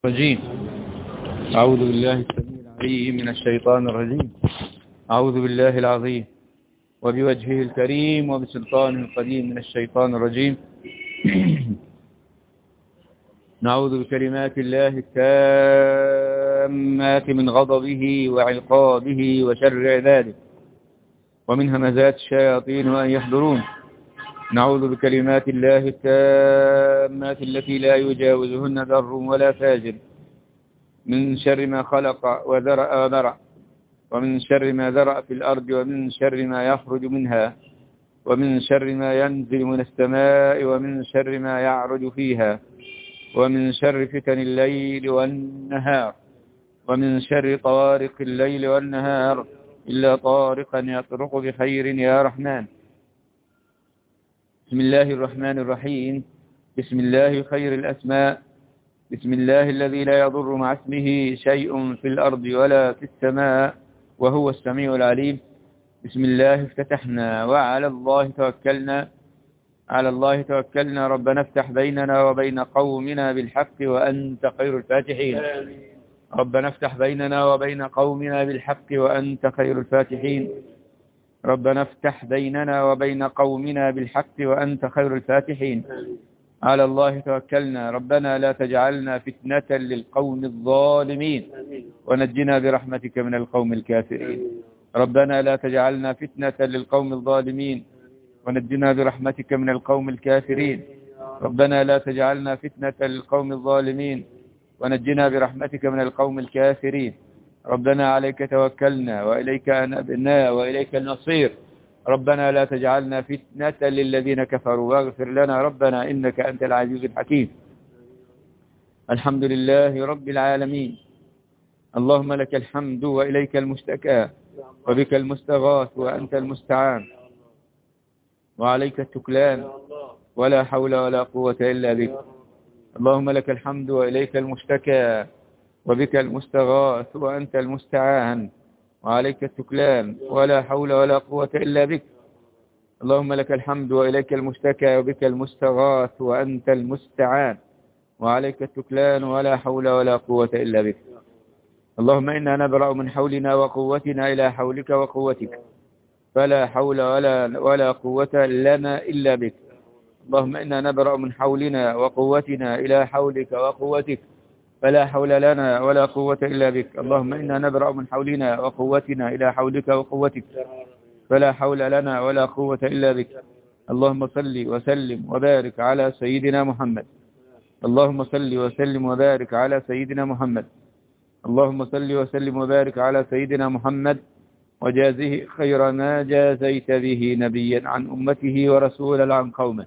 الرجيم. أعوذ بالله السميع العليم من الشيطان الرجيم. أعوذ بالله العظيم وبوجهه الكريم وبسلطانه القديم من الشيطان الرجيم. نعوذ بكلمات الله التامات من غضبه وعقابه وشر عباده ومن همزات الشياطين وأن يحضرون. نعوذ بكلمات الله التامات التي لا يجاوزهن ذر ولا فاجر من شر ما خلق وذرأ وبرع ومن شر ما ذرأ في الأرض ومن شر ما يخرج منها ومن شر ما ينزل من السماء ومن شر ما يعرج فيها ومن شر فتن الليل والنهار ومن شر طوارق الليل والنهار إلا طارقا يطرق بخير يا رحمن. بسم الله الرحمن الرحيم. بسم الله خير الأسماء. بسم الله الذي لا يضر مع اسمه شيء في الأرض ولا في السماء وهو السميع العليم. بسم الله افتتحنا وعلى الله توكلنا. على الله توكلنا. ربنا افتح بيننا وبين قومنا بالحق وأنت خير الفاتحين. ربنا افتح بيننا وبين قومنا بالحق وأنت خير الفاتحين. ربنا افتح بيننا وبين قومنا بالحق وأنت خير الفاتحين. على الله توكلنا. ربنا لا تجعلنا فتنة للقوم الظالمين ونجنا برحمتك من القوم الكافرين. ربنا لا تجعلنا فتنة للقوم الظالمين ونجنا برحمتك من القوم الكافرين. ربنا لا تجعلنا فتنة للقوم الظالمين ونجنا برحمتك من القوم الكافرين. ربنا عليك توكلنا وإليك أنبنا وإليك المصير. ربنا لا تجعلنا فتنة للذين كفروا واغفر لنا ربنا إنك أنت العزيز الحكيم. الحمد لله رب العالمين. اللهم لك الحمد وإليك المشتكى وبك المستغاث وأنت المستعان وعليك التكلان ولا حول ولا قوة إلا بك. اللهم لك الحمد وإليك المشتكى وبك المستغاث وأنت المستعان وعليك التكلان ولا حول ولا قوة إلا بك. اللهم لك الحمد وإليك المشتكى وبك المستغاث وأنت المستعان وعليك التكلان ولا حول ولا قوة إلا بك. اللهم إنا نبرأ من حولنا وقوتنا إلى حولك وقوتك فلا حول ولا قوة لنا إلا بك. اللهم إنا نبرأ من حولنا وقوتنا إلى حولك وقوتك فلا حول لنا ولا قوة إلا بك. اللهم إنا نبرأ من حولنا وقوتنا إلى حولك وقوتك فلا حول لنا ولا قوة إلا بك. اللهم صل وسلم وبارك على سيدنا محمد. اللهم صل وسلم وبارك على سيدنا محمد. اللهم صل وسلم وبارك على سيدنا محمد وجازه خير ما جازيت به نبيا عن أمته ورسولا عن قومه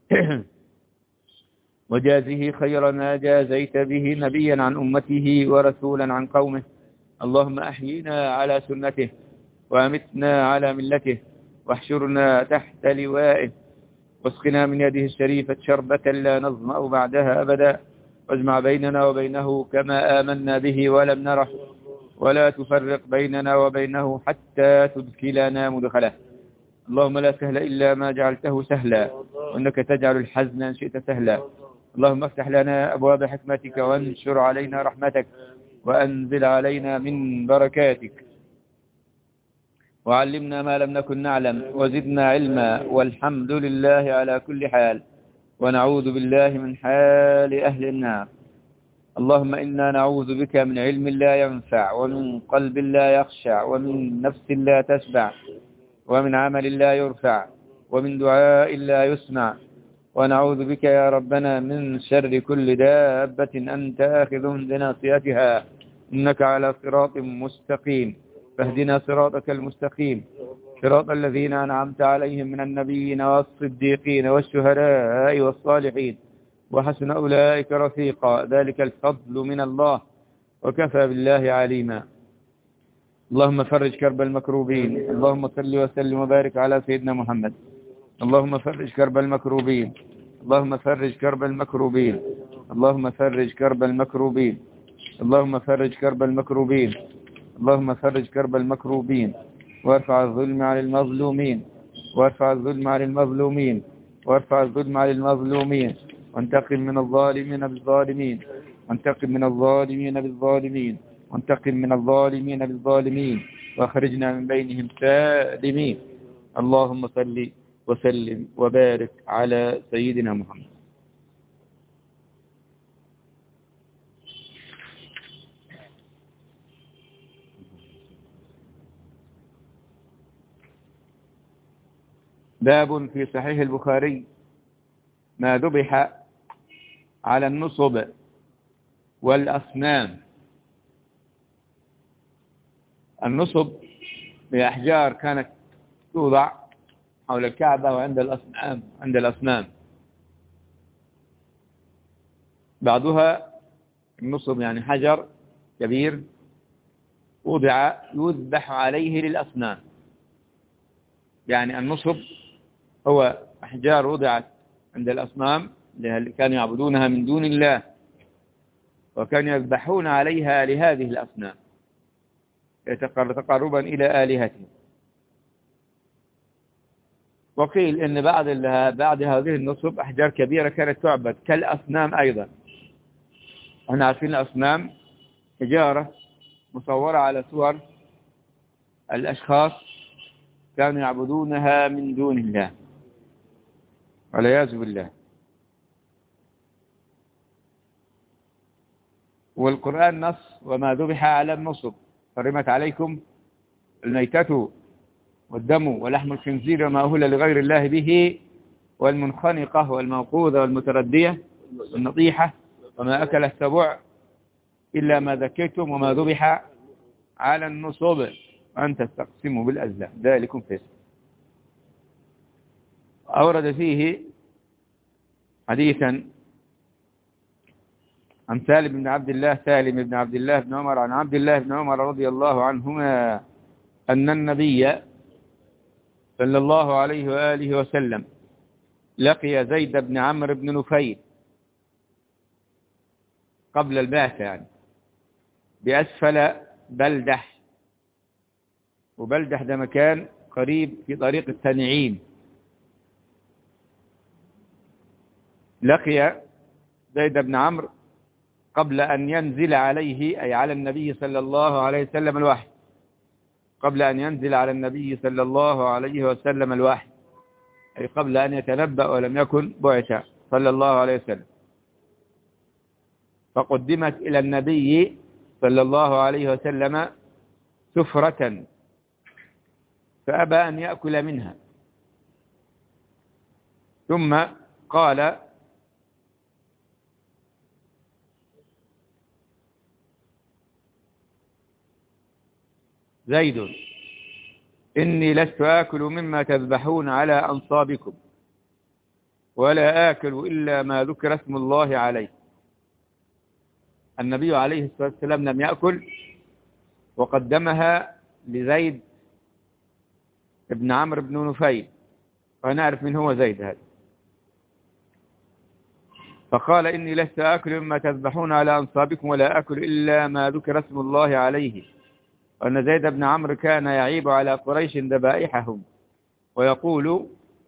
وجازه خير ما جازيت به نبيا عن أمته ورسولا عن قومه. اللهم أحيينا على سنته وأمتنا على ملته واحشرنا تحت لوائه واسقنا من يده الشريفة شربة لا نظمأ بعدها أبدا واجمع بيننا وبينه كما آمنا به ولم نره ولا تفرق بيننا وبينه حتى تدخلنا مدخله. اللهم لا سهل إلا ما جعلته سهلا وإنك تجعل الحزن إن شئت سهلا. اللهم افتح لنا أبواب حكمتك وانشر علينا رحمتك وأنزل علينا من بركاتك وعلمنا ما لم نكن نعلم وزدنا علما والحمد لله على كل حال ونعوذ بالله من حال أهل النار. اللهم إنا نعوذ بك من علم لا ينفع ومن قلب لا يخشع ومن نفس لا تشبع ومن عمل لا يرفع ومن دعاء لا يسمع. ونعوذ بك يا ربنا من شر كل دابة أنت آخذ بناصيتها إنك على صراط مستقيم فاهدنا صراطك المستقيم صراط الذين أنعمت عليهم من النبيين والصديقين والشهداء والصالحين وحسن أولئك رفيقا ذلك الفضل من الله وكفى بالله عليما. اللهم فرج كرب المكروبين. اللهم صل وسلم وبارك على سيدنا محمد. اللهم فرج كرب المكروبين. اللهم فرج كرب المكروبين. اللهم فرج كرب المكروبين. اللهم فرج كرب المكروبين. اللهم فرج كرب المكروبين وارفع الظلم عن المظلومين وارفع الظلم عن المظلومين وارفع الظلم عن المظلومين وانتقم من الظالمين بالظالمين وانتقم من الظالمين بالظالمين، وانتقم من الظالمين بالظالمين، واخرجنا من بينهم سالمين. اللهم صل وسلم وبارك على سيدنا محمد. باب في صحيح البخاري ما ذبح على النصب والأصنام. النصب هي أحجار كانت توضع حول الكعبة وعند الأصنام. بعضها النصب يعني حجر كبير وضع يذبح عليه للأصنام. يعني النصب هو أحجار وضعت عند الأصنام اللي كانوا يعبدونها من دون الله، وكانوا يذبحون عليها لهذه الأصنام تقربا إلى آلهتهم. وقيل إن بعد هذه النصب أحجار كبيرة كانت تعبد كالأصنام أيضا. احنا عارفين الأصنام حجارة مصورة على صور الأشخاص كانوا يعبدونها من دون الله والعياذ بالله. والقرآن نص: وما ذبح على النصب حرمت عليكم الميتة والدم ولحم الخنزير وما أهل لغير الله به والمنخنقة والموقوذة والمتردية والنطيحة وما أكل السبع إلا ما ذكيتم وما ذبح على النصب أن تستقسموا بالأزلام ذلكم فسق. أورد فيه حديثا عن سالم بن عبد الله بن عمر عن عبد الله بن عمر رضي الله عنهما أن النبي صلى الله عليه وآله وسلم لقي زيد بن عمرو بن نفيل قبل البعثة يعني بأسفل بلدح، وبلدح ده مكان قريب في طريق التنعيم. لقي زيد بن عمرو قبل أن ينزل عليه أي على النبي صلى الله عليه وسلم الوحي، قبل أن ينزل على النبي صلى الله عليه وسلم الوحي، أي قبل أن يتنبأ ولم يكن بعث صلى الله عليه وسلم. فقدمت إلى النبي صلى الله عليه وسلم سفرة فأبى أن يأكل منها، ثم قال: زيد إني لست آكل مما تذبحون على أنصابكم ولا آكل إلا ما ذكر اسم الله عليه. النبي عليه الصلاة والسلام لم يأكل وقدمها لزيد ابن عمرو بن نفيل، ونعرف من هو زيد هذا. فقال: إني لست آكل مما تذبحون على أنصابكم ولا آكل إلا ما ذكر اسم الله عليه. وأن زيد بن عمرو كان يعيب على قريش ذبائحهم ويقول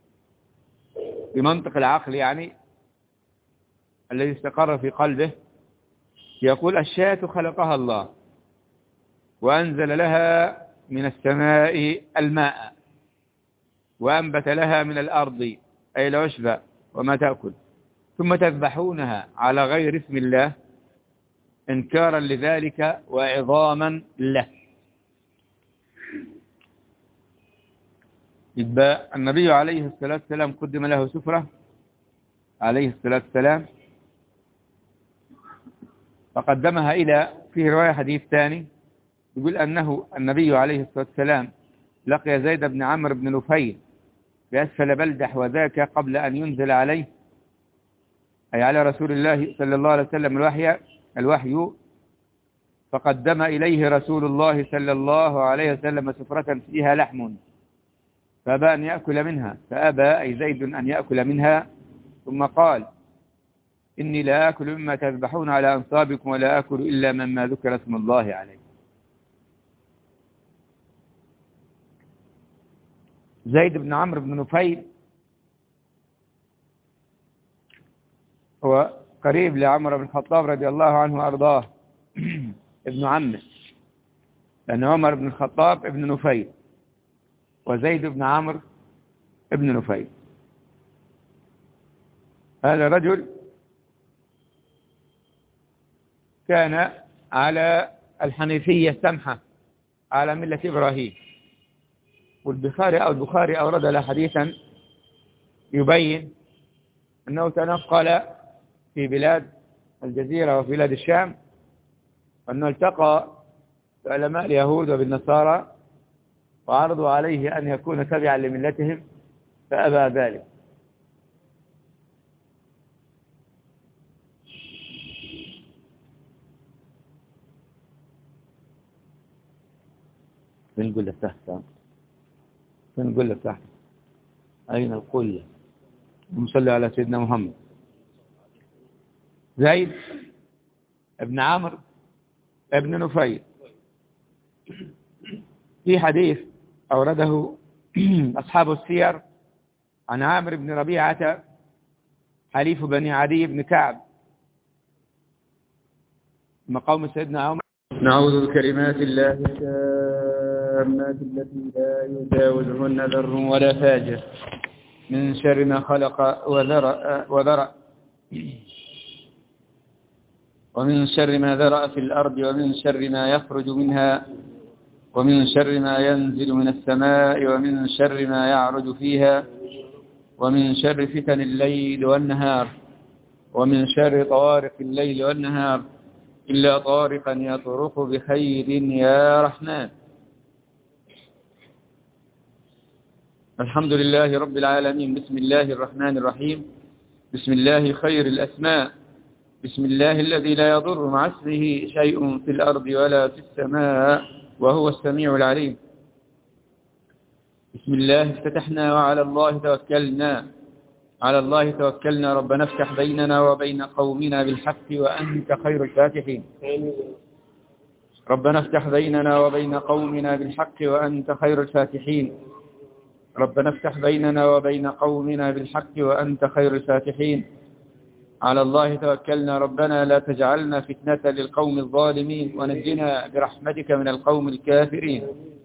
بمنطق العقل يعني الذي استقر في قلبه، يقول: الشاة خلقها الله وأنزل لها من السماء الماء وأنبت لها من الأرض أي العشب وما تأكل، ثم تذبحونها على غير اسم الله إنكارا لذلك وعظاما له. يبقى النبي عليه الصلاة والسلام قدم له سفرة عليه الصلاة والسلام فقدمها إلى، فيه رواية حديث ثاني يقول أنه النبي عليه الصلاة والسلام لقي زيد بن عمرو بن نفيل بأسفل بلدح، وذاك قبل أن ينزل عليه أي على رسول الله صلى الله عليه وسلم الوحي، فقدم إليه رسول الله صلى الله عليه وسلم سفرة فيها لحم فأبى أن يأكل منها، فأبى أي زيد أن يأكل منها، ثم قال: إني لا آكل مما تذبحون على أنصابكم ولا آكل إلا مما ذكر اسم الله عليه. زيد بن عمرو بن نفيل هو قريب لعمر بن الخطاب رضي الله عنه وأرضاه، ابن عمه، لأن عمر بن الخطاب ابن نفيل، وزيد بن عمرو ابن نفيل. هذا رجل كان على الحنيفية السمحة على ملة إبراهيم. والبخاري أورد له حديثا يبين أنه تنقل في بلاد الجزيرة وفي بلاد الشام، وأنه التقى بعلماء اليهود وبالنصارى وعرضوا عليه أن يكون تبعا لملتهم فأبى ذلك. فين القلة تحت؟ فين القلة تحت؟ أين القلة؟ نصلي على سيدنا محمد. زيد ابن عمرو ابن نفيل. في حديث أورده أصحاب السير عن عامر بن ربيعة حليف بني عدي بن كعب مقام سيدنا عمر: نعوذ بكلمات الله التامات التي لا يجاوزهن ذر ولا فاجر من شر ما خلق وذرأ ومن شر ما ذرأ في الأرض ومن شر ما يخرج منها ومن شر ما ينزل من السماء ومن شر ما يعرج فيها ومن شر فتن الليل والنهار ومن شر طوارق الليل والنهار إلا طارقا يطرق بخير يا رحمن. الحمد لله رب العالمين. بسم الله الرحمن الرحيم. بسم الله خير الأسماء. بسم الله الذي لا يضر مع اسمه شيء في الأرض ولا في السماء وهو السميع العليم. بسم الله افتتحنا وعلى الله توكلنا. على الله توكلنا. ربنا افتح بيننا وبين قومنا بالحق وأنت خير الفاتحين. ربنا افتح بيننا وبين قومنا بالحق وأنت خير الفاتحين. ربنا افتح بيننا وبين قومنا بالحق وأنت خير الفاتحين. على الله توكلنا. ربنا لا تجعلنا فتنة للقوم الظالمين ونجنا برحمتك من القوم الكافرين.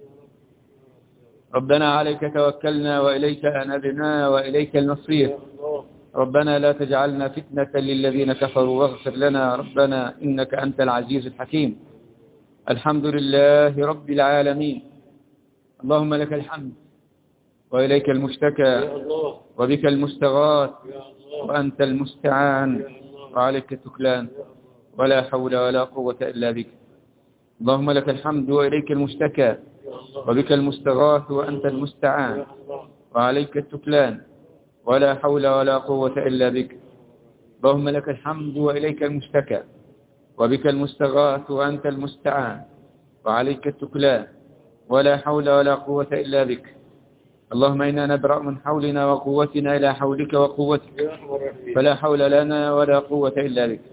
ربنا عليك توكلنا وإليك أنبنا وإليك المصير. ربنا لا تجعلنا فتنة للذين كفروا واغفر لنا ربنا إنك أنت العزيز الحكيم. الحمد لله رب العالمين. اللهم لك الحمد وإليك المشتكى وبك المستغاث وأنت المستعان وعليك التكلان ولا حول ولا قوة إلا بك. اللهم لك الحمد وإليك المشتكى وبك المستغاث وأنت المستعان وعليك التكلان ولا حول ولا قوة إلا بك. اللهم لك الحمد وإليك المشتكى وبك المستغاث وأنت المستعان وعليك التكلان ولا حول ولا قوة إلا بك. اللهم إنا نبرأ من حولنا وقوتنا إلى حولك وقوتك فلا حول لنا ولا قوة إلا بك.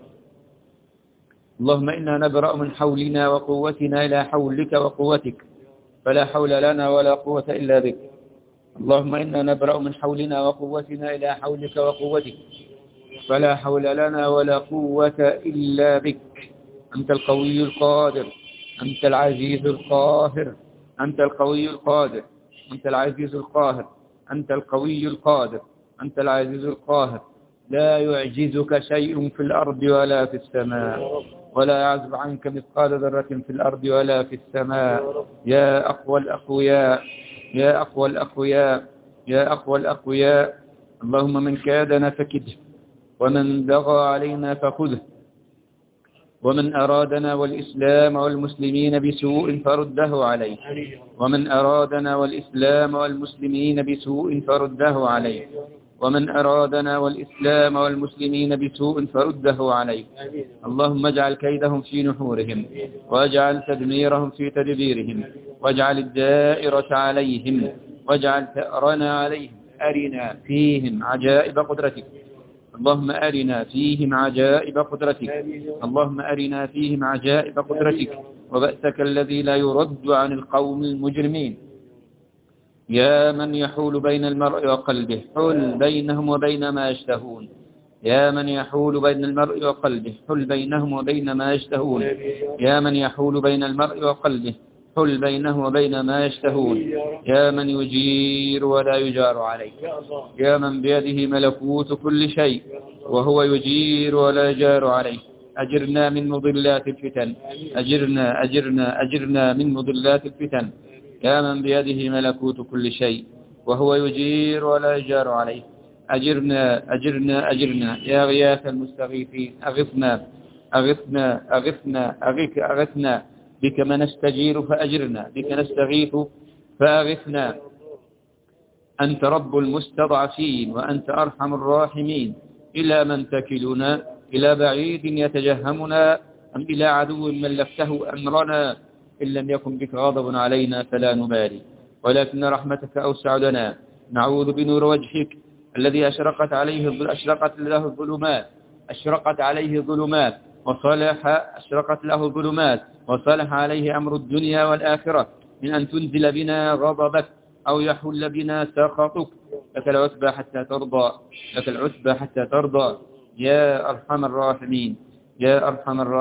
اللهم إنا نبرأ من حولنا وقوتنا إلى حولك وقوتك فلا حول لنا ولا قوة إلا بك. اللهم إنا نبرأ من حولنا وقوتنا إلى حولك وقوتك فلا حول لنا ولا قوة إلا بك. أنت القوي القادر. أنت العزيز القاهر. أنت القوي القادر. أنت العزيز القاهر. أنت القوي القادر. أنت العزيز القاهر. لا يعجزك شيء في الأرض ولا في السماء ولا يعزب عنك مثقال ذرة في الأرض ولا في السماء. يا أقوى الأقوياء. يا أقوى الأقوياء. يا أقوى الأقوياء. اللهم من كادنا فكده ومن بغى علينا فخذه ومن أرادنا والإسلام والمسلمين بسوء فرده عليه. ومن أرادنا والإسلام والمسلمين بسوء فرده عليه. ومن أرادنا والإسلام والمسلمين بسوء فرده عليه. اللهم اجعل كيدهم في نحورهم واجعل تدميرهم في تدبيرهم واجعل الدائرة عليهم واجعل ثأرنا عليهم. أرنا فيهم عجائب قدرتك. اللهم أرنا فيهم عجائب قدرتك. اللهم أرنا فيهم عجائب قدرتك وبأسك الذي لا يرد عن القوم المجرمين. يا من يحول بين المرء وقلبه حل بينهم وبين ما يشتهون. يا من يحول بين المرء وقلبه حل بينهم وبين ما يشتهون. يا من يحول بين المرء وقلبه حل بينه وبين ما يشتهون. يا من يجير ولا يجار عليه. يا من بيده ملكوت كل شيء وهو يجير ولا يجار عليه. أجرنا من مضلات الفتن. أجرنا من مضلات الفتن. يا من بيده ملكوت كل شيء وهو يجير ولا يجار عليه. أجرنا يا غياث المستغيثين. أغثنا بك ما نستجير فأجرنا، بك نستغيث فأغثنا. أنت رب المستضعفين وأنت أرحم الراحمين. إلى من تكلنا؟ إلى بعيد يتجهمنا أم إلى عدو ملكته أمرنا؟ إن لم يكن بك غضب علينا فلا نبالي، ولكن رحمتك أوسع لنا. نعوذ بنور وجهك الذي أشرقت له الظلمات أشرقت له الظلمات وصلح عليه أمر الدنيا والآخرة، من أن تنزل بنا غضبك أو يحل بنا سخطك. لك العتبى حتى ترضى يا أرحم الراحمين. يا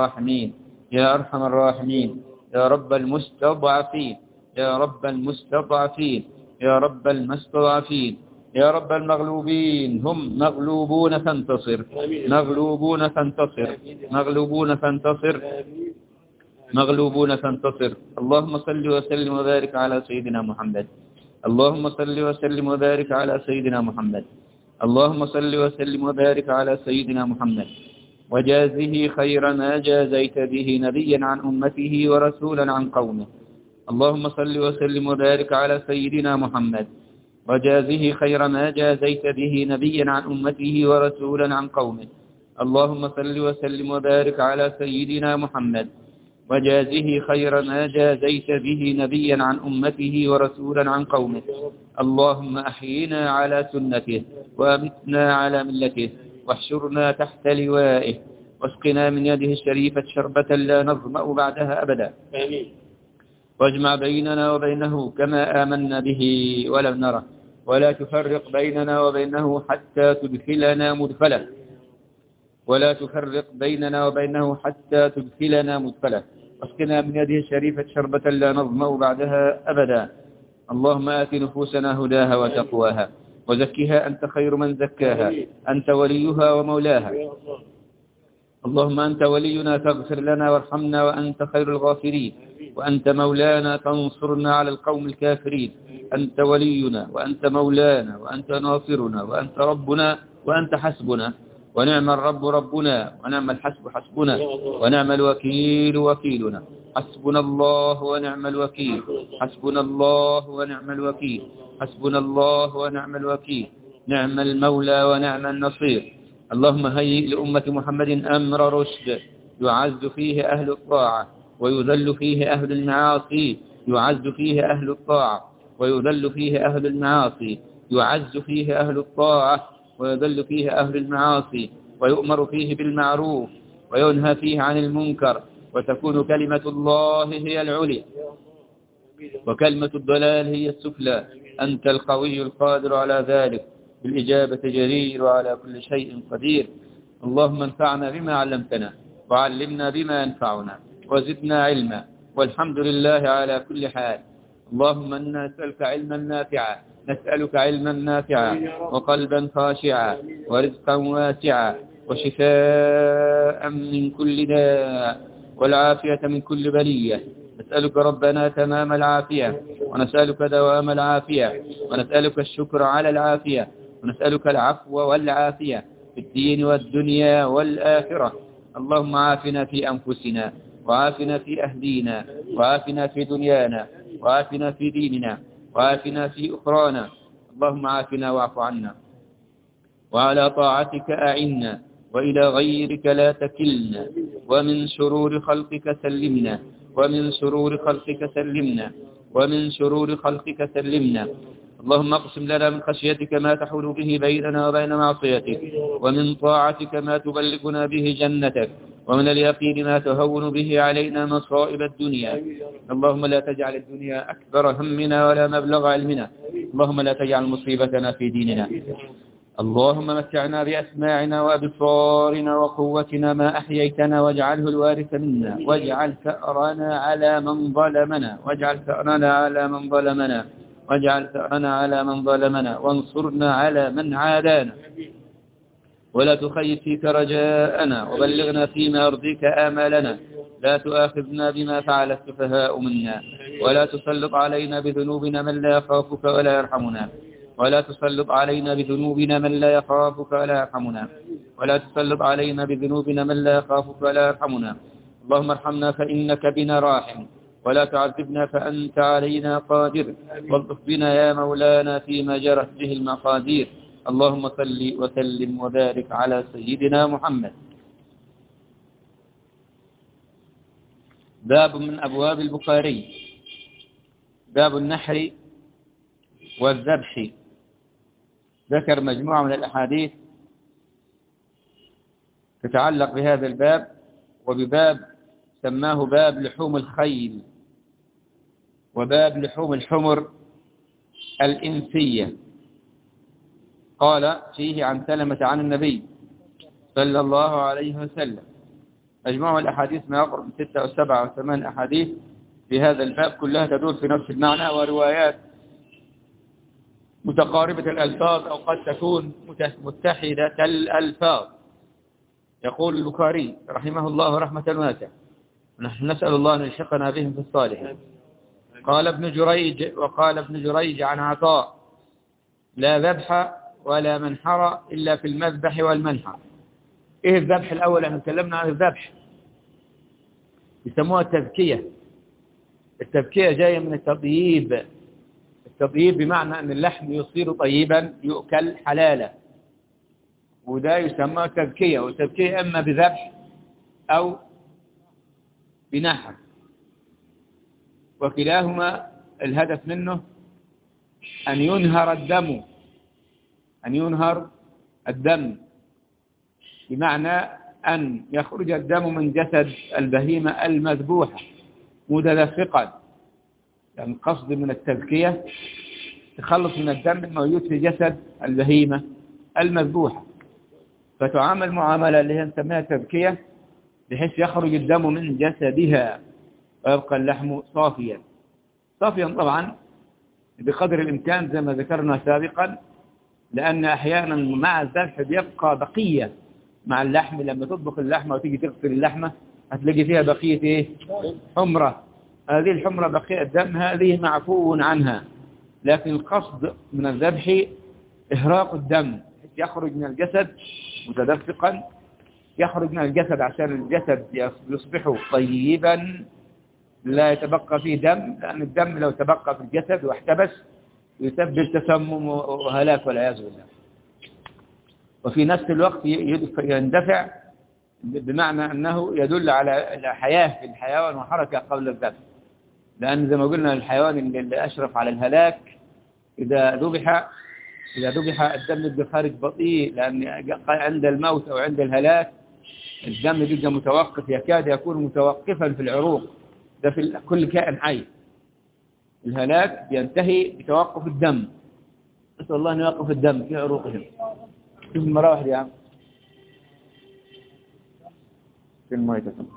رب المستضعفين. يا رب المغلوبين. هم مغلوبون فانتصر. اللهم صل وسلم وبارك على سيدنا محمد. وجازه خير ما جازيت به نبيا عن أمته ورسولا عن قومه. اللهم صل وسلم وبارك على سيدنا محمد. وجازه خير ما جازيت به نبيا عن أمته ورسولا عن قومه. اللهم صل وسلم وبارك على سيدنا محمد. وجازه خير ما جازيت به نبيا عن أمته ورسولا عن قومه. اللهم أحينا على سنته وأمتنا على ملته واحشرنا تحت لوائه واسقنا من يده الشريفة شربة لا نظمأ بعدها أبدا. واجمع بيننا وبينه كما آمنا به ولم نره، ولا تفرق بيننا وبينه حتى تدخلنا مدخله واسقنا من يده الشريفة شربة لا نظمأ بعدها أبدا. اللهم آت نفوسنا هداها وتقواها وزكها أنت خير من زكاها، أنت وليها ومولاها. اللهم أنت ولينا فاغفر لنا وارحمنا وأنت خير الغافرين، وأنت مولانا فانصرنا على القوم الكافرين. أنت ولينا وأنت مولانا وأنت ناصرنا وأنت ربنا وأنت حسبنا، ونعم الرب ربنا ونعم الحسب حسبنا ونعم الوكيل وكيلنا. حسبنا الله ونعم الوكيل. نعم المولى ونعم النصير. اللهم هيئ لأمة محمد أمر رشد يعز فيه أهل الطاعة ويذل فيه أهل المعاصي. يعز فيه أهل الطاعة ويذل فيه أهل المعاصي. ويذل فيه أهل المعاصي، ويؤمر فيه بالمعروف وينهى فيه عن المنكر، وتكون كلمة الله هي العليا وكلمة الضلال هي السفلى. أنت القوي القادر على ذلك، بالإجابة جدير وعلى كل شيء قدير. اللهم انفعنا بما علمتنا وعلمنا بما ينفعنا وزدنا علما، والحمد لله على كل حال. اللهم إنا نسألك علما نافعا وقلبا خاشعا ورزقا واسعا وشفاء من كل داء والعافية من كل بلية. نسألك ربنا تمام العافية، ونسألك دوام العافية، ونسألك الشكر على العافية، ونسألك العفو والعافية في الدين والدنيا والآخرة. اللهم عافنا في أنفسنا، وعافنا في أهلينا، وعافنا في دنيانا، وعافنا في ديننا، وعافنا في أخرانا. اللهم عافنا واعف عنا، وعلى طاعتك أعنا، وإلى غيرك لا تكلنا، ومن شرور خلقك سلمنا. اللهم اقسم لنا من خشيتك ما تحول به بيننا وبين معصيتك، ومن طاعتك ما تبلغنا به جنتك، ومن اليقين ما تهون به علينا مصائب الدنيا. اللهم لا تجعل الدنيا أكبر همنا ولا مبلغ علمنا. اللهم لا تجعل مصيبتنا في ديننا. اللهم متعنا بأسماعنا وأبصارنا وقوتنا ما أحييتنا واجعله الوارث منا واجعل ثأرنا على من ظلمنا وانصرنا على من عادانا ولا تخيب فيك رجاءنا وبلغنا فيما يرضيك آمالنا لا تؤاخذنا بما فعل السفهاء منا ولا تسلط علينا بذنوبنا من لا يخافك ولا يرحمنا ولا تسلط علينا بذنوبنا من لا يخافك ولا يرحمنا اللهم ارحمنا فإنك بنا راحم ولا تعذبنا فأنت علينا قادر والطف بنا يا مولانا فيما جرت به المقادير اللهم صل وسلم وبارك على سيدنا محمد. باب من أبواب البخاري باب النحر والذبح. ذكر مجموعة من الأحاديث تتعلق بهذا الباب وبباب سماه باب لحوم الخيل وباب لحوم الحمر الإنسية. قال فيه عن سلمة عن النبي صلى الله عليه وسلم. مجموعة الأحاديث ما يقرب من 6 أو 7 أو 8 أحاديث في هذا الباب كلها تدور في نفس المعنى وروايات متقاربة الألفاظ أو قد تكون متحدة الألفاظ. يقول البخاري رحمه الله رحمة واسعة نحن نسأل الله أن يلحقنا بهم في الصالحين. قال ابن جريج عن عطاء لا ذبح ولا منحر إلا في المذبح والمنحر. إيه الذبح الأول؟ احنا تكلمنا عن الذبح يسموها التذكية. التذكية جاية من التطييب بمعنى أن اللحم يصير طيبا يؤكل حلالا وده يسمى تذكية. والتذكية إما بذبح أو بنحر وكلاهما الهدف منه أن ينهر الدم بمعنى أن يخرج الدم من جسد البهيمة المذبوحة متدفقا. يعني القصد من التذكية تخلص من الدم الموجود في جسد البهيمة المذبوحة فتعامل معاملة اللي هي نسميها تذكية بحيث يخرج الدم من جسدها ويبقى اللحم صافيا طبعا بقدر الإمكان زي ما ذكرنا سابقا لأن أحيانا مع الذبح بيبقى بقية مع اللحم. لما تطبخ اللحمة وتيجي تغسل اللحمة هتلاقي فيها بقية حمرة. هذه الحمرة بقية الدم هذه معفو عنها لكن القصد من الذبح إهراق الدم يخرج من الجسد متدفقا يخرج من الجسد عشان الجسد يصبح طيبا لا يتبقى فيه دم لأن الدم لو تبقى في الجسد واحتبس يسبب تسمم وهلاك والعياذ بالله. وفي نفس الوقت يندفع بمعنى أنه يدل على حياة في الحيوان وحركة قبل الذبح لأن زي ما قلنا الحيوان اللي أشرف على الهلاك إذا ذبح الدم يبقى خارج بطيء لأن عند الموت أو عند الهلاك الدم يبقى متوقف يكاد يكون متوقفا في العروق. ده في كل كائن حي الهلاك ينتهي بتوقف الدم. نسأل الله أن يوقف الدم في عروقهم. شوف المراوح دي يا عم في الماء تسمح.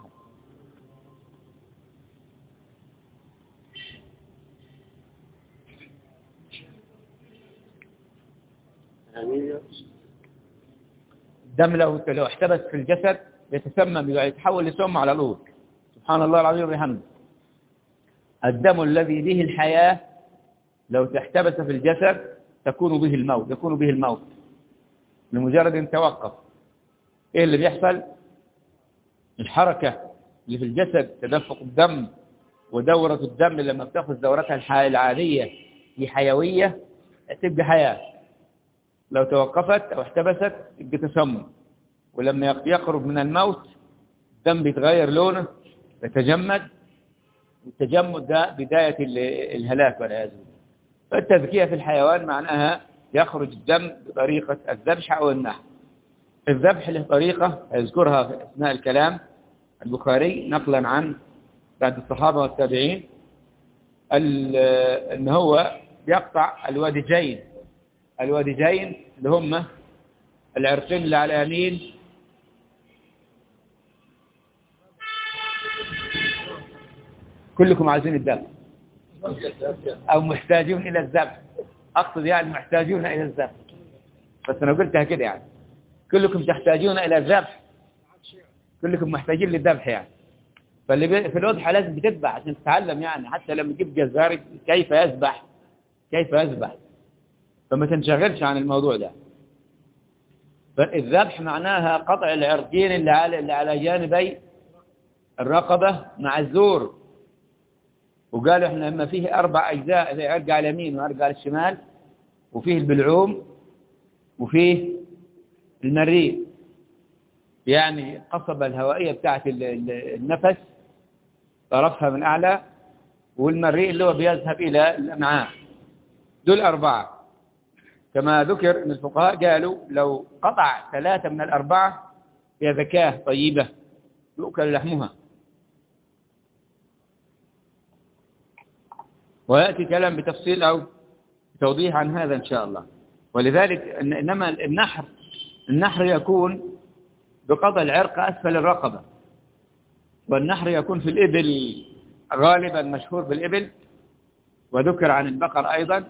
الدم لو احتبس في الجسد يتسمم يتحول لسم على الأول. سبحان الله العظيم وبحمده. الدم الذي به الحياة لو تحتبس في الجسد يكون به الموت لمجرد ان توقف. ايه اللي بيحصل؟ الحركة اللي في الجسد تدفق الدم ودورة الدم لما بتاخذ دورتها العادية في حيوية تبقى حياة. لو توقفت او احتبست يبقى تسمم ولما يقرب من الموت الدم بيتغير لونه يتجمد والتجمد ده بداية الهلاك والعياذ بالله. فالتذكية في الحيوان معناها يخرج الدم بطريقة الذبح أو النحر. الذبح له طريقة يذكرها في أثناء الكلام البخاري نقلا عن بعد الصحابة والتابعين أن هو يقطع الوادجين اللي هم العرقين اللي على اليمين كلكم عايزين الذبح أو محتاجون إلى الذبح، أقصد يعني محتاجون إلى الذبح، بس أنا قلتها كده يعني كلكم تحتاجون إلى الذبح، كلكم محتاجين للذبح يعني. فاللي في الأضحى لازم بتذبح عشان تتعلم يعني، حتى لما تجيب جزار كيف يذبح كيف يذبح، فما تنشغلش عن الموضوع ده. فالذبح معناها قطع العرقين اللي على جانبي الرقبة مع الزور. وقالوا احنا لما فيه 4 أجزاء، زي عرق على اليمين وعرق على الشمال، وفيه البلعوم وفيه المريء، يعني القصبة الهوائية بتاعت النفس طرفها من أعلى، والمريء اللي هو بيذهب إلى الأمعاء. دول 4 كما ذكر ان الفقهاء قالوا لو قطع 3 من ال4 هي ذكاة طيبة يؤكل لحمها. ويأتي كلام بتفصيل أو توضيح عن هذا إن شاء الله. ولذلك إنما النحر يكون بقطع العرق أسفل الرقبة، والنحر يكون في الإبل غالبا، مشهور بالإبل، وذكر عن البقر أيضا.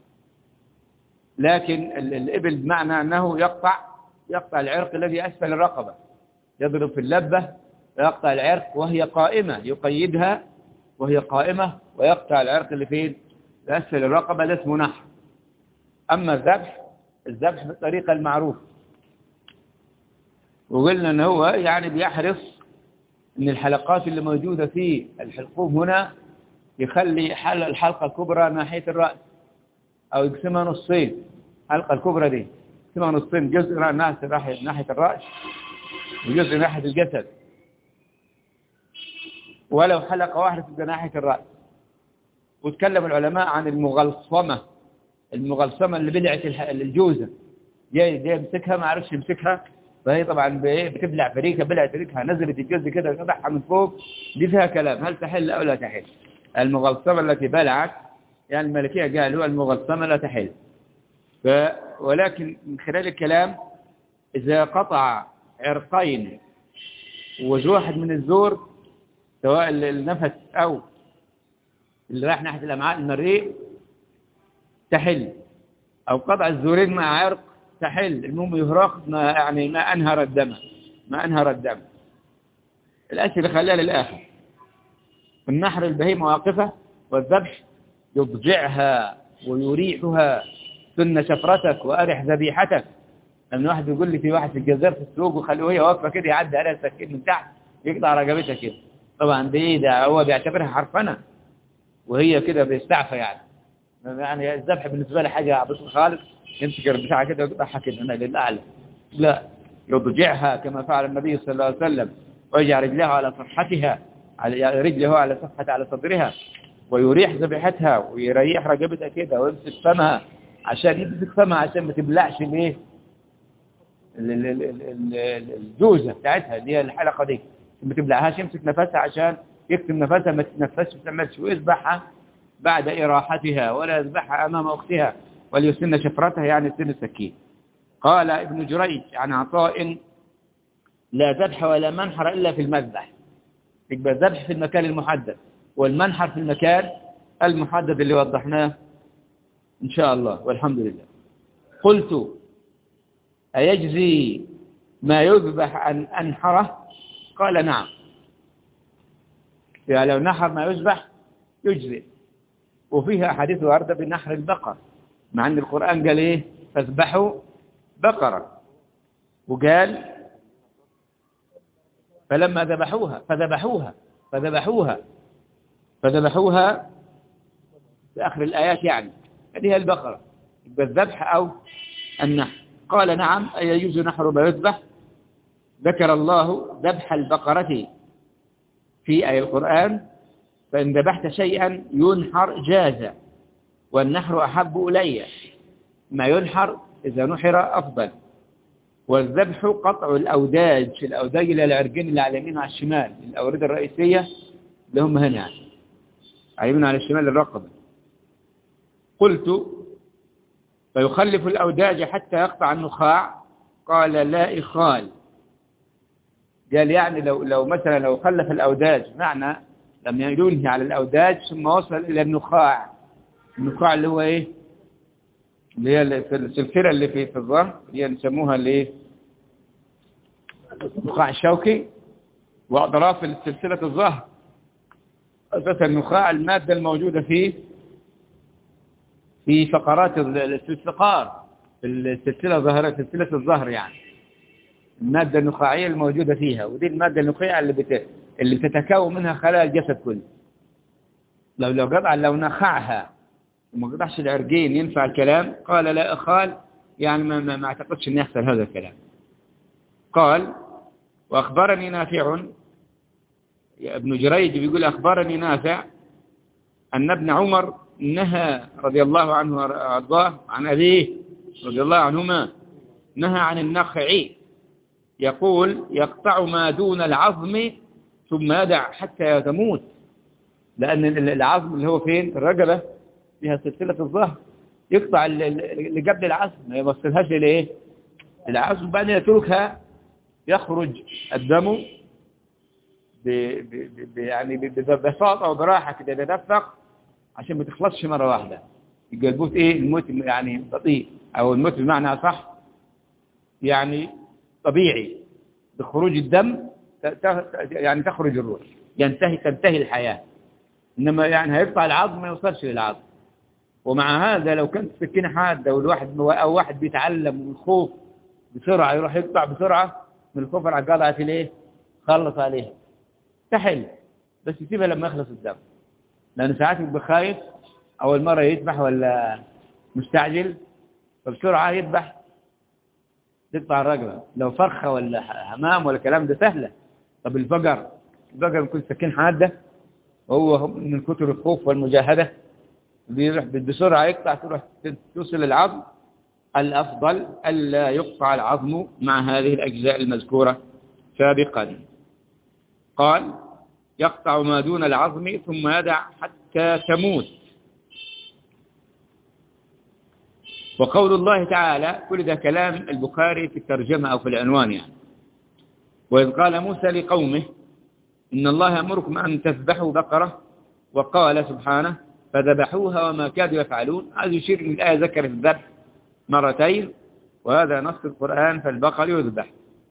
لكن الإبل بمعنى أنه يقطع العرق الذي أسفل الرقبة، يضرب في اللبة ويقطع العرق وهي قائمة، يقيدها وهي قائمة ويقطع العرق اللي فين أسفل الرقبة، ده اسمه نحر. أما الذبح بالطريقة المعروفة، وقلنا أنه هو يعني بيحرص أن الحلقات اللي موجودة في الحلقوم هنا يخلي الحلقة الكبرى ناحية الرأس، أو يقسمها نصين. الحلقة الكبرى دي يقسمها نصين، جزء ناحية الرأس وجزء ناحية الجسد، ولو حلقة واحدة تبقى ناحية الرأس. وتكلم العلماء عن المغلصمة اللي بلعت الجوزة، جاي يمسكها ما عرفش يمسكها، فهي طبعا بتبلع فريكة، بلعت فريكها نزلت الجوزة كده وفتحها من فوق، دي فيها كلام هل تحل أو لا تحل. المغلصمة التي بلعت يعني الملكية قالوا المغلصمة لا تحل. ولكن من خلال الكلام إذا قطع عرقين وجه واحد من الزور، سواء النفس أو اللي راح ناحية الأمعاء المريء، تحل. أو قطع الزورين مع عرق تحل، المهم يهرق ما أنهر الدم. الأسئلة خليها للآخر. النحر البهيمة واقفة، والذبح يضجعها ويريحها، سن شفرتك وأرح ذبيحتك. لما واحد يقول لي في واحد في الجزائر في السوق وخليه وهي واقفة كده يعدي عليها السكين من تحت يقطع رقبتها كده، طبعا ده هو بيعتبرها حرفنة، وهي كده بيستعفى يعني الذبح بالنسبة له حاجة عبثة خالص، يمسك بتاعها كده ويقطعها كده للأعلى. لا، يضجعها كما فعل النبي صلى الله عليه وسلم، ويجعل رجلها على صفحتها، على صدرها، ويريح ذبيحتها ويريح رقبتها كده، ويمسك فمها عشان ما تبلعش الايه الجوزة بتاعتها اللي هي الحلقة دي، ما تبلعهاش، يمسك نفسها عشان يكتم نفسها ما تتنفسش، ما تعملش، ويذبحها بعد إراحتها، ولا يذبحها أمام أختها، وليسن شفرتها يعني سن السكين. قال ابن جريج عن عطاء: لا ذبح ولا منحر إلا في المذبح. يبقى الذبح في المكان المحدد، والمنحر في المكان المحدد اللي وضحناه إن شاء الله والحمد لله. قلت: أيجزي ما يذبح أن أنحره؟ قال: نعم، يعني لو نحر ما يذبح يجزي. وفيها أحاديث واردة بنحر البقر، مع أن القرآن قال إيه؟ فاذبحوا بقرة، وقال فلما فذبحوها في آخر الآيات، يعني هذه هي البقرة. يبقى الذبح أو النحر. قال: نعم، أي يجوز نحر ما يذبح. ذكر الله ذبح البقرة في آية القرآن: فإن ذبحت شيئا ينحر جاز، والنحر أحب إلي، ما ينحر إذا نحر أفضل. والذبح قطع الأوداج إلى العرقين اللي على اليمين وعلى الشمال، الأوردة الرئيسية اللي هم هنا على اليمين وعلى الشمال الرقبة. قلت: فيخلف الأوداج حتى يقطع النخاع، قال لا إخال. قال يعني لو مثلا لو خلف الأوداج، معنى لم ينهي على الأوداج ثم وصل إلى النخاع. النخاع اللي هو إيه؟ اللي هي السلسلة اللي في الظهر، هي نسموها اللي النخاع الشوكي، وأطراف سلسلة الظهر. أساسا النخاع المادة الموجودة فيه في فقرات الفقار في السلسلة ظهر، سلسلة الظهر يعني المادة النخاعية الموجودة فيها، ودي المادة النخاعية اللي بتتكون منها خلايا الجسد كله. لو نخعها وما قطعش العرقين ينفع الكلام؟ قال لا إخال، يعني ما اعتقدش أن يحصل هذا الكلام. قال وأخبرني نافع، ابن جريج بيقول أخبرني نافع أن ابن عمر نهى رضي الله عنه وأرضاه عن أبيه رضي الله عنهما، نهى عن النخع، يقول يقطع ما دون العظم ثم يدع حتى تموت. لأن العظم اللي هو فين؟ الرقبة فيها سلسلة الظهر، يقطع اللي قبل العظم، ما يوصلهاش لإيه؟ العظم، بعد يتركها يخرج الدم يعني ببساطة وبراحة كده، يتدفق عشان ما تخلصش مرة واحدة. يبقى الموت إيه؟ الموت يعني بطيء، أو الموت بمعنى صح يعني طبيعي، بخروج الدم يعني تخرج الروح، تنتهي الحياة. إنما يعني هيقطع العظم ما يوصلش للعظم. ومع هذا لو كانت سكينة حادة والواحد أو واحد بيتعلم من الخوف بسرعة يروح يقطع بسرعة من الخوف على قطعة ليه؟ خلص عليها تحل، بس يسيبها لما يخلص الدم. لأن ساعات يبقى خايف أول مرة يذبح ولا مستعجل، فبسرعة يذبح تقطع الرقبة. لو فرخة ولا حمام ولا كلام ده سهلة. طب البقر يكون سكين حادة، وهو من كتر الخوف والمجاهدة بيروح بسرعة يقطع، تروح توصل العظم. الأفضل ألا يقطع العظم مع هذه الأجزاء المذكورة سابقا. قال يقطع ما دون العظم ثم يدع حتى تموت. وقول الله تعالى، كل ده كلام البخاري في الترجمة أو في العنوان يعني. وإذ قال موسى لقومه إن الله يأمركم أن تذبحوا بقرة، وقال سبحانه فذبحوها وما كادوا يفعلون. هذا يشير إن الآية ذكرت الذبح مرتين، وهذا نص القرآن، فالبقر يذبح.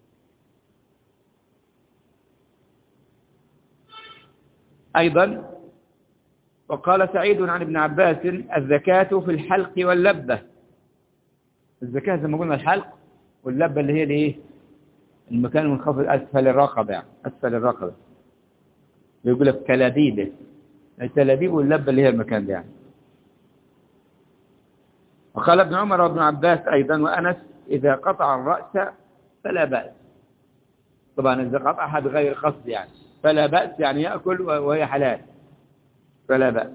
أيضا وقال سعيد عن ابن عباس الزكاة في الحلق واللبة. الزكاة زي ما قلنا الحلق، واللبة اللي هي الايه؟ المكان المنخفض أسفل الرقبة، يعني أسفل الرقبة، يقول لك كلابيبه، التلابيب واللبة اللي هي المكان ده يعني. وقال ابن عمر وابن عباس أيضا وأنس إذا قطع الرأس فلا بأس. طبعا إذا قطعها بغير قصد يعني فلا بأس، يعني يأكل وهي حلال فلا بأس.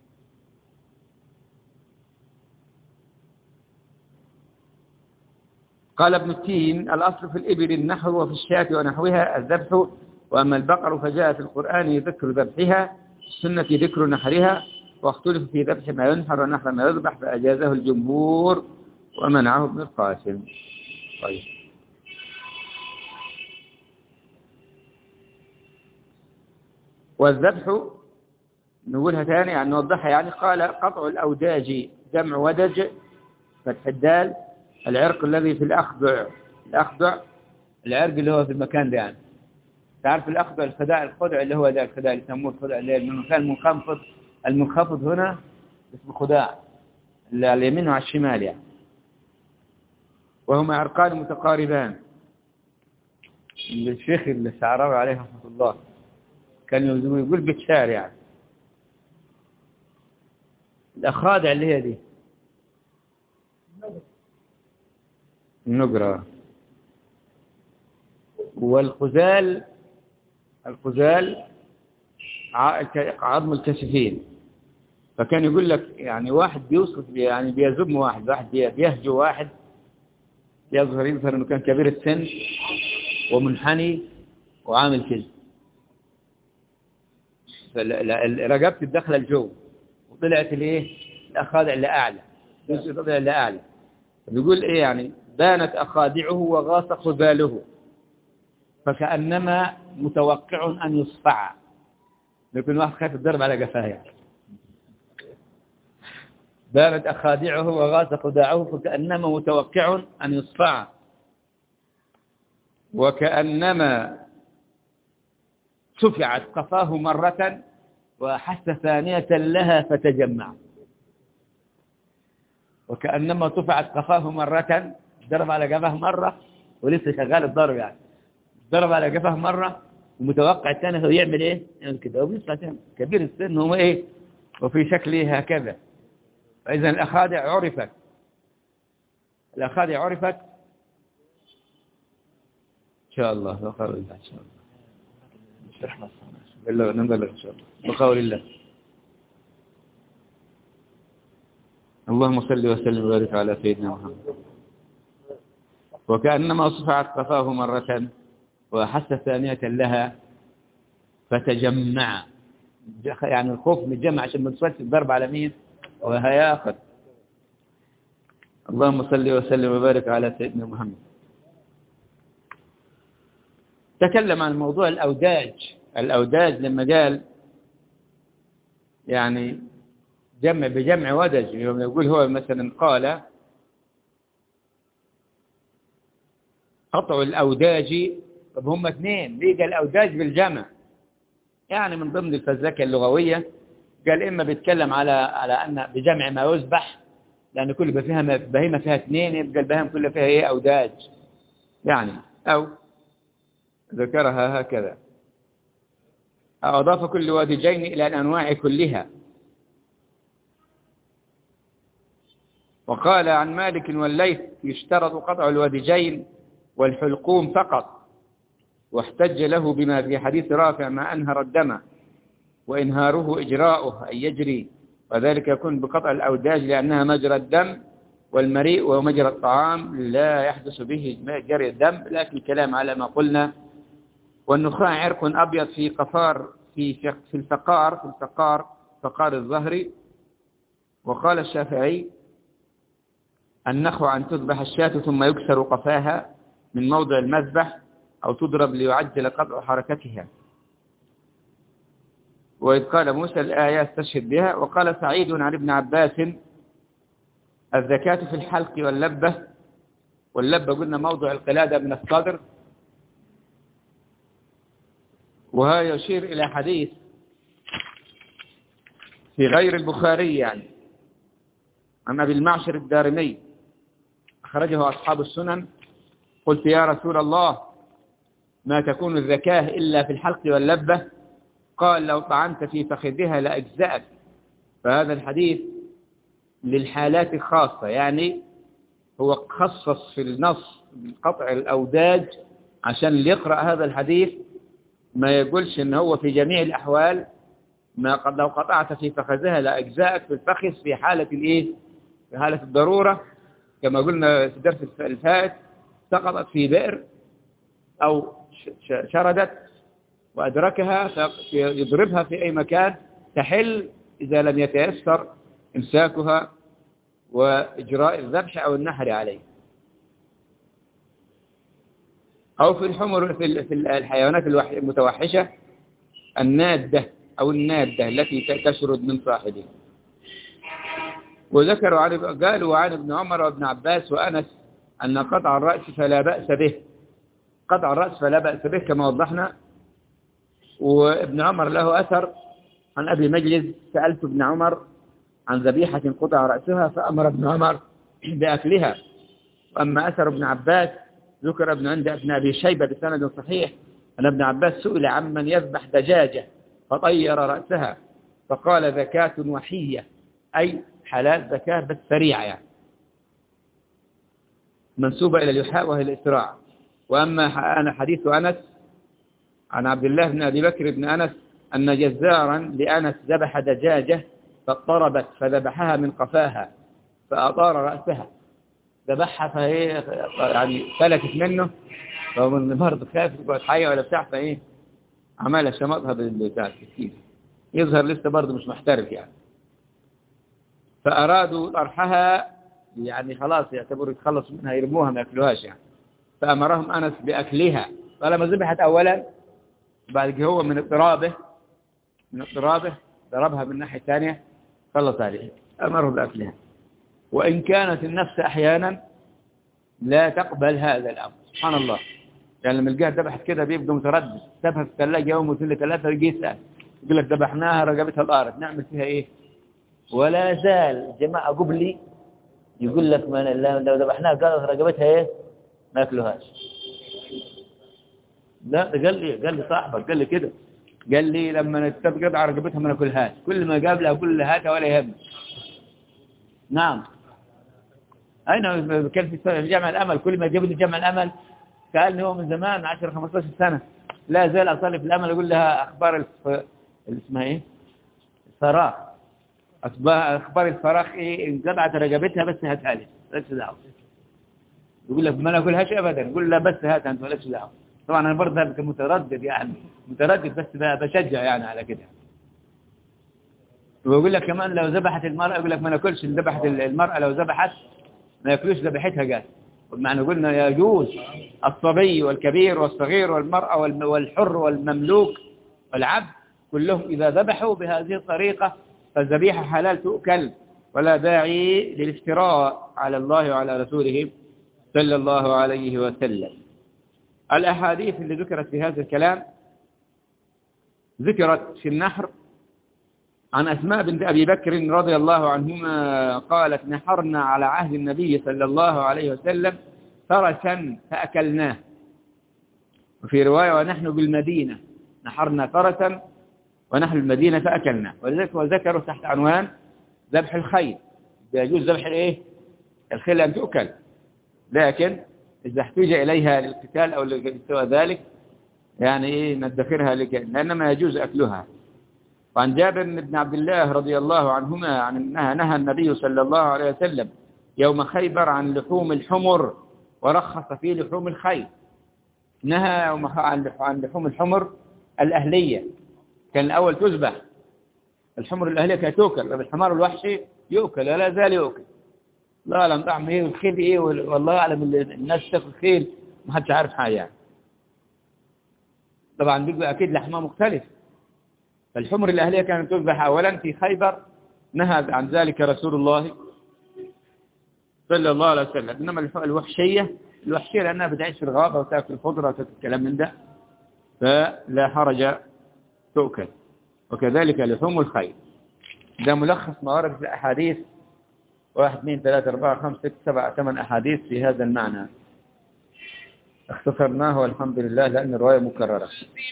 قال ابن التين الأصل في الإبل النحر، وفي الشاة ونحوها الذبح، وأما البقر فجاء في القرآن ذكر ذبحها، السنة ذكر نحرها، واختلف في ذبح ما ينحر ونحر ما يذبح، فأجازه الجمهور ومنعه ابن القاسم. طيب والذبح نقولها ثاني يعني نوضحها يعني. قال قطع الأوداج جمع ودج فتح الدال، العرق الذي في الأخضع. الأخضع العرق اللي هو في المكان ده يعني. تعرف الأخضع الخدع اللي هو ده الخداع اللي يسموه الخدع اللي من المكان المنخفض. المنخفض هنا اسمه خداع، اللي على اليمين وعلى الشمال يعني. وهما عرقان متقاربان. الشيخ الشعراوي عليه رحمة الله كان يقول بالشعر يعني الأخادع اللي هي دي النقرة. والخزال عظم الكشفين. فكان يقول لك يعني واحد بيوصف يعني بيذم واحد بيهجو واحد، يظهر انه كان كبير السن ومنحني وعامل كده، فرقبت الدخله الجو وطلعت الايه الاخاذع اللي اعلى، طلع اللي اعلى. بيقول ايه يعني بانت أخادعه وغاص خذاله فكأنما متوقع أن يصفع. يكون واحد خايف الضرب على قفاه يعني. بانت أخادعه وغاص خداعه فكأنما متوقع أن يصفع. وكأنما سفعت قفاه مرة وأحس ثانية لها فتجمع. وكأنما سفعت قفاه مرة، ضرب على قفاه مرة ولسه شغال الضرب يعني، ضرب على قفاه مرة ومتوقع الثاني هو يعمل ايه؟ يعني كده وبيطلع كبير السن هو ايه؟ وفي شكله هكذا. فإذا الأخادع عرفت، الأخادع عرفت إن شاء الله بقول الله إن شاء الله نبلغ إن شاء الله بقول الله. اللهم صل وسلم وبارك على سيدنا محمد. وكأنما صفعت قفاه مرة وأحس ثانية لها فتجمع، يعني الخوف من الجمع عشان ما تصلش الضرب على مين وهياخذ. اللهم صل وسلم وبارك على سيدنا محمد. تكلم عن موضوع الأوداج لما قال يعني بجمع ودج، يوم يقول هو مثلا قال قطع الأوداج. طب هم اثنين ليه قال الأوداج بالجمع؟ يعني من ضمن الفزلكة اللغوية قال إما بيتكلم على أن بجمع ما يذبح، لأن كل بهيمة فيها اثنين يبقى البهيمة كلها فيها إيه؟ أوداج يعني، أو ذكرها هكذا أو أضاف كل وادجين إلى الأنواع كلها. وقال عن مالك والليث يشترط قطع الوادجين والحلقوم فقط، واحتج له بما في حديث رافع ما أنهر الدم وإنهاره إجراؤه أي يجري، وذلك يكون بقطع الأوداج لأنها مجرى الدم، والمريء ومجرى الطعام لا يحدث به جري الدم. لكن كلام على ما قلنا. والنخاع عرق أبيض في قفار في الفقار فقار الظهر. وقال الشافعي النخع أن تذبح الشاة ثم يكسر قفاها من موضع المذبح أو تضرب ليعجل قطع حركتها. وإذ قال موسى الآية استشهد بها. وقال سعيد عن ابن عباس الزكاة في الحلق واللبة قلنا موضع القلادة من الصدر. وهذا يشير إلى حديث في غير البخاري يعني عن أبي المعشر الدارمي أخرجه أصحاب السنن. قلت يا رسول الله ما تكون الزكاة إلا في الحلق واللبة؟ قال لو طعنت في فخذها لأجزأك. فهذا الحديث للحالات الخاصة، يعني هو خصص في النص قطع الأوداج عشان اللي يقرأ هذا الحديث ما يقولش إن هو في جميع الأحوال ما قد لو قطعت في فخذها لأجزأك في الفخذ في حالة الإيه؟ في حالة الضرورة، كما قلنا في الدرس الفائت سقطت في بئر أو شردت وأدركها فيضربها في أي مكان تحل إذا لم يتيسر إمساكها وإجراء الذبح أو النحر عليه. أو في الحمر في الحيوانات المتوحشة النادة أو النادة التي تشرد من صاحبه. وذكروا قالوا عن ابن عمر وابن عباس وأنس أن قطع الرأس فلا بأس به. قطع الرأس فلا بأس به كما وضحنا. وابن عمر له أثر عن أبي مجلس سألت ابن عمر عن ذبيحة قطع رأسها فأمر ابن عمر بأكلها. وأما أثر ابن عباس ذكر عند ابن أبي شيبة بسند صحيح أن ابن عباس سئل عمن يذبح دجاجة فطير رأسها فقال زكاة وحية، أي حلال زكاة بس سريعة يعني منسوبة إلى اليحاء وهي الإسراع. وأما أنا حديث أنس عن عبد الله بن أبي بكر بن أنس أن جزارا لأنس ذبح دجاجة فاضطربت فذبحها من قفاها فأطار رأسها، ذبحها فهي يعني فلتت منه، فمن برضه خاف تقعد حية ولا بتاع فإيه عملها شمطها بالبتاع السكين، يظهر لسه برضه مش محترف يعني. فأرادوا طرحها يعني خلاص يعتبروا يتخلصوا منها يرموها ما يأكلوهاش يعني. فأمرهم أنس بأكلها. فلما ذبحت أولا بعد كده هو من اضطرابه ضربها من الناحية الثانية خلص عليها أمره بأكلها. وإن كانت النفس أحيانا لا تقبل هذا الأمر سبحان الله. يعني لما الجهة ذبحت كده بيبقى متردد سابها في الثلاجة يوم وثلاثة 3 يجي يسأل يقول لك ذبحناها رقبتها طارت نعمل فيها إيه؟ ولا زال جماعة قبلي يقول لك لو ذبحناها قالت رقبتها إيه؟ ما يأكلوهاش. لا قال لي صاحبك قال لي كده قال لي لما نتقطع رقبتها ما ناكلهاش. كل ما قابلها أقول له هاتها ولا يهمك. نعم أين كان في جامع الأمل كل ما جابني جامع الأمل سألني هو من زمان 10-15 سنة لا زال أصلي في الأمل أقول لها أخبار اسمها إيه الفراخ أخبار الفراخ إيه انقطعت رقبتها بس هاتها لي ليش دعوة. يقول لك ما ناكلهاش أبدا يقول لا بس هاتها أنت ليش دعوة. طبعا أنا برضه متردد يعني متردد بس بشجع يعني على كده. ويقول لك كمان لو ذبحت المرأة يقول لك ما ناكلش ذبحت المرأة لو ذبحت ما ياكلوش ذبحتها قال. معنى قلنا يجوز الصبي والكبير والصغير والمرأة والحر والمملوك والعبد كلهم إذا ذبحوا بهذه الطريقة فالذبيحة حلال تؤكل ولا داعي للافتراء على الله وعلى رسوله صلى الله عليه وسلم. الأحاديث اللي ذكرت في هذا الكلام ذكرت في النحر عن أسماء بنت أبي بكر رضي الله عنهما قالت نحرنا على عهد النبي صلى الله عليه وسلم فرسا فأكلناه. وفي رواية ونحن بالمدينة نحرنا فرسا ونحن بالمدينة فأكلناه. وذكروا تحت عنوان ذبح الخيل. يجوز ذبح الايه الخيل أن تؤكل لكن إذا احتاج إليها للقتال أو لسوى ذلك يعني إيه ندخرها لأنما يجوز أكلها. وعن جابر بن عبد الله رضي الله عنهما عن أنها نهى النبي صلى الله عليه وسلم يوم خيبر عن لحوم الحمر ورخص في لحوم الخيل. نهى عن لحوم الحمر الأهلية كان الأول تذبح. الحمر الأهلية كانت تؤكل الحمار الوحشي يؤكل ولا زال يؤكل. لا أعلم طعم إيه الخيل إيه والله أعلم الناس تأكل خيل ما حدش عارف حاجة يعني. طبعا بيبقى أكيد لحمها مختلف. فالحمر الأهلية كانت تذبح أولا في خيبر نهى عن ذلك رسول الله صلى الله عليه وسلم. إنما الوحشية لأنها بتعيش في الغابة وتأكل الخضرة وتأكل الكلام من ده فلا حرج تؤكل. وكذلك لحوم الخيل. ده ملخص ما ورد في الأحاديث 1 2 3 4 5 6 7 8 أحاديث في هذا المعنى. اختصرناه والحمد لله لأن الرواية مكررة.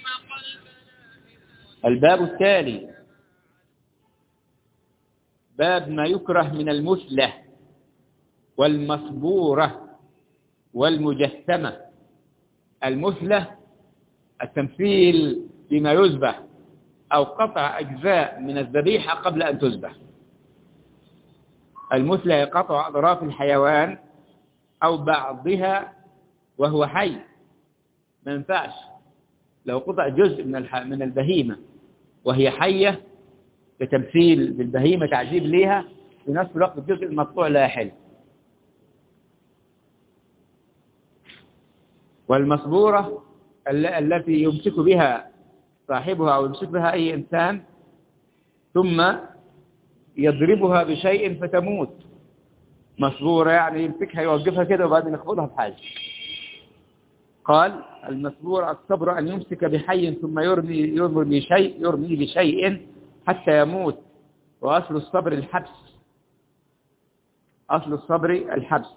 الباب التالي باب ما يكره من المثلة والمصبورة والمجسمة. المثلة التمثيل بما يذبح أو قطع أجزاء من الذبيحة قبل أن تذبح. المثلة هي قطع أطراف الحيوان أو بعضها وهو حي. ما ينفعش لو قطع جزء من البهيمة وهي حية كتمثيل بالبهيمة تعجيب ليها في نفس الوقت الجزء المقطوع لا يحل. والمصبورة التي يمسك بها صاحبها أو يمسك بها أي إنسان ثم يضربها بشيء فتموت. مصبورة يعني يمسكها يوقفها كده وبعدين يخبطها بحاجة. قال المصبور الصبر أن يمسك بحي ثم يرمي بشيء حتى يموت. وأصل الصبر الحبس. أصل الصبر الحبس.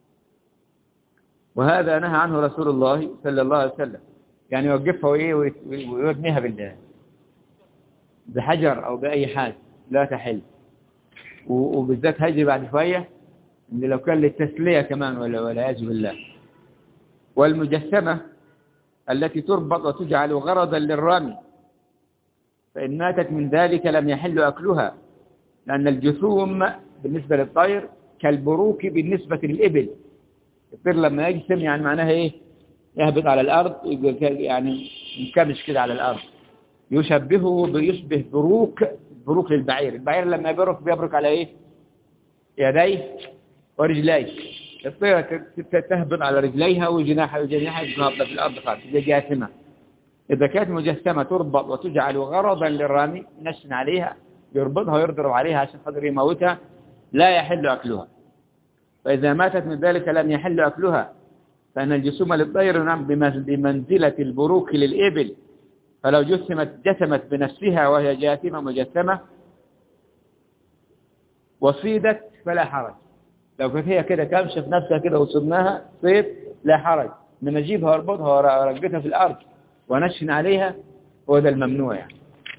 وهذا نهى عنه رسول الله صلى الله عليه وسلم. يعني يوقفها ويرميها بحجر أو بأي حاجة لا تحل. وبالذات هيجي بعد شوية إن لو كان للتسلية كمان ولا يعز بالله. والمجسمة التي تربط وتجعل غرضا للرمي فإن ماتت من ذلك لم يحل أكلها لأن الجثوم بالنسبة للطير كالبروك بالنسبة للإبل. الطير لما يجسم يعني معناها إيه يهبط على الأرض يعني ينكمش كده على الأرض. يشبه بروك للبعير. البعير لما بيبرك على إيه يديه ورجليك. الطيرة تهبط على رجليها وجناحها تناطة في الأرض خالص، هي جاثمة. إذا كانت مجسمة تربط وتجعل غرضا للرامي، نشن عليها يربطها ويضرب عليها عشان خاطر يموتها، لا يحل أكلها. فإذا ماتت من ذلك لم يحل أكلها، فإن الجسوم للطير بمنزلة البروك للإبل، فلو جسمت بنفسها وهي جاثمة مجسمة وصيدت فلا حرج. لو كانت هي كده كامشة في نفسها كده وصدناها صيد لا حرج، من أجيبها واربطها ورقتها في الأرض ونشن عليها، هو ده الممنوع يعني.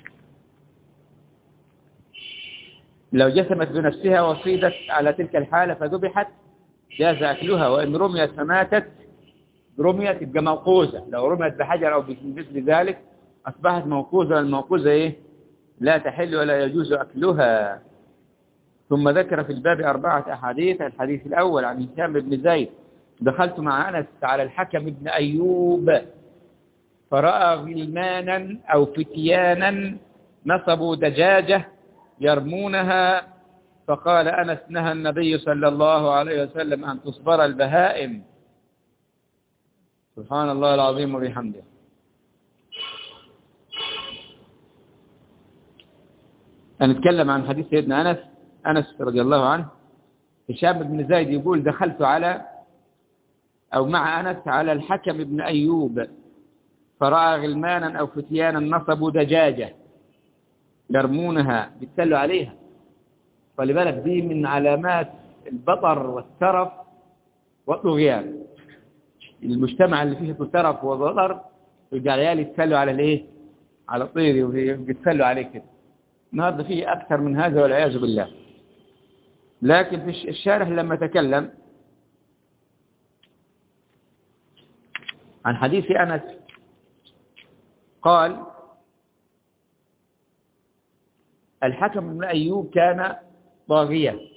لو جسمت بنفسها وصيدت على تلك الحالة فذبحت جاز أكلها، وإن رميت فماتت رميت تبقى موقوزة. لو رميت بحجر أو مثل ذلك أصبحت موقوزة، والموقوزة إيه؟ لا تحل ولا يجوز أكلها. ثم ذكر في الباب 4 أحاديث. الحديث الأول عن هشام بن زيد: دخلت مع أنس على الحكم بن أيوب فرأى غلمانا أو فتيانا نصبوا دجاجة يرمونها، فقال أنس: نهى النبي صلى الله عليه وسلم أن تصبر البهائم. سبحان الله العظيم وبحمده. نتكلم عن حديث سيدنا أنس رضي الله عنه. هشام بن زيد يقول: دخلت مع أنس على الحكم بن أيوب فرأى غلمانا أو فتيانا نصبوا دجاجة يرمونها، بيتسلوا عليها. فلذلك دي من علامات البطر والترف والطغيان. المجتمع اللي فيه ترف وبطر يبقى العيال يتسلوا على الايه؟ على الطير، ويتسلوا عليه كده. النهارده فيه أكثر من هذا والعياذ بالله. لكن في الشارح لما تكلم عن حديث أنس قال: الحكم بن أيوب كان طاغية